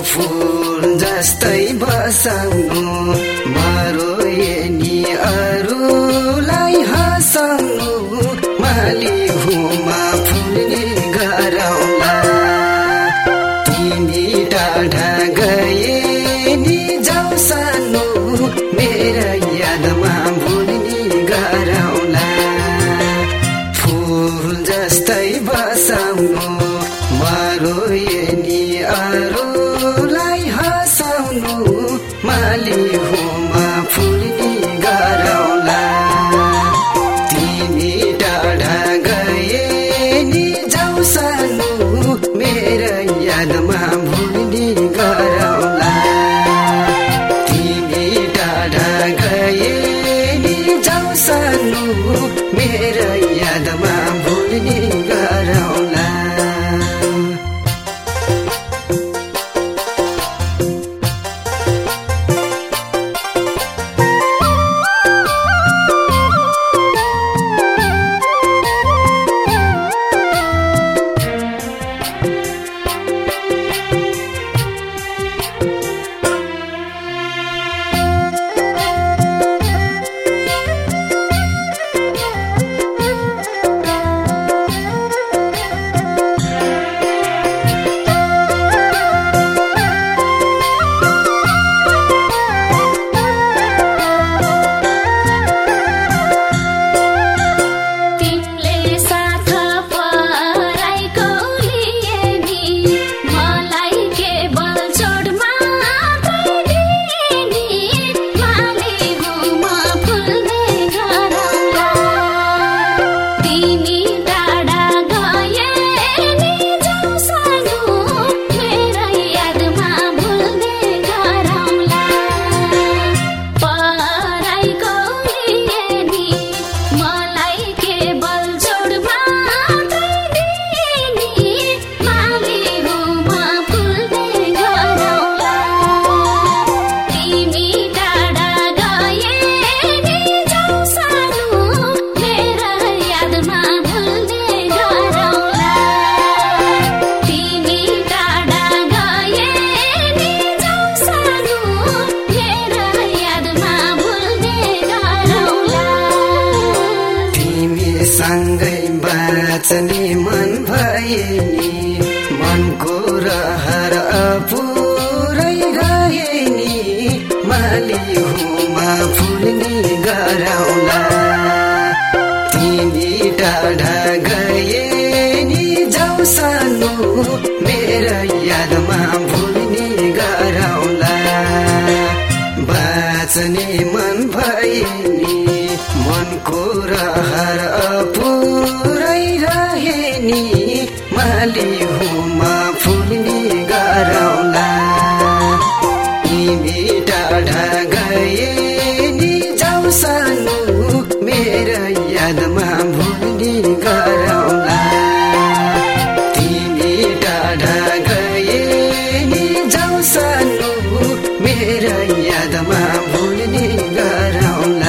फूल जस्तै बसाउनु मरोए नि अरूलाई हँसाउनु माली घुमा फुल्ने गरौला तिमी टाढा गए नि जाऊ सानो मेरा यादमा भुल्ने गरौला फूल जस्तै बसाउनु मरोए नि अरूलाई हँसाउनु माली घुमा फुल्ने गरौला तिमी टाढा गए नि जाऊ सानो मेरा यादमा भुल्ने गरौला तिमी टाढा गए नि जाऊ सानो मेरा यादमा भुल्ने गरौला सँगै बाँच्ने मन भए नि मनको रहर अपुरै रहे नि माली घुमा फुल्ने गरौला तिमी टाढा गए नि जाऊ सानो मेरा यादमा भुल्ने गरौला बाँच्ने मन भए नि मनको रहर अपुरै रहे नि माली घुमा फुल्ने गरौला तिमी टाढा गए नि जाऊ सानो मेरा यादमा भुल्ने गरौला तिमी टाढा गए नि जाऊ सानो मेरा यादमा भुल्ने गरौला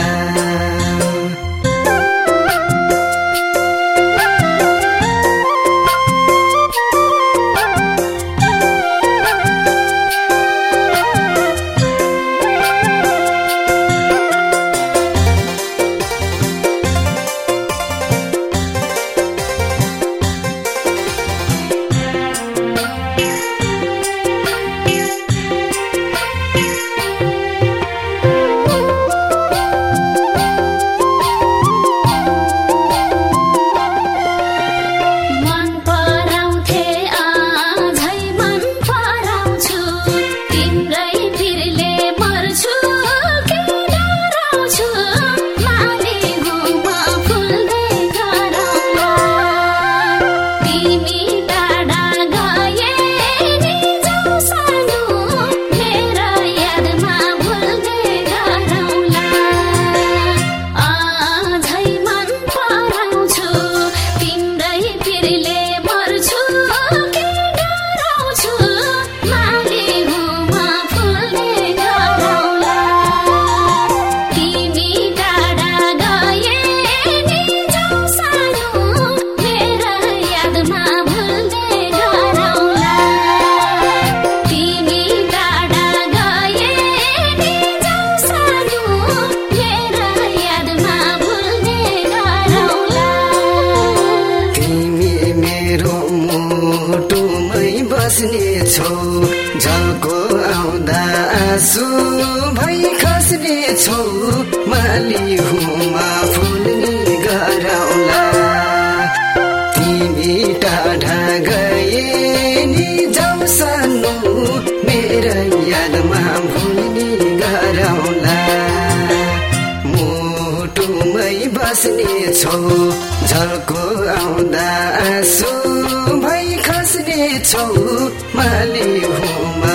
आउँदा आँसु भई खस्ने छौ माली हुमा फुल्ने गरौला तिमी टाढा गए नि जाऊ सानो मेरा यादमा भुल्ने गरौला मुटुमै बस्ने छौ झल्को आउँदा आँसु भई खस्ने छौ माली हुमा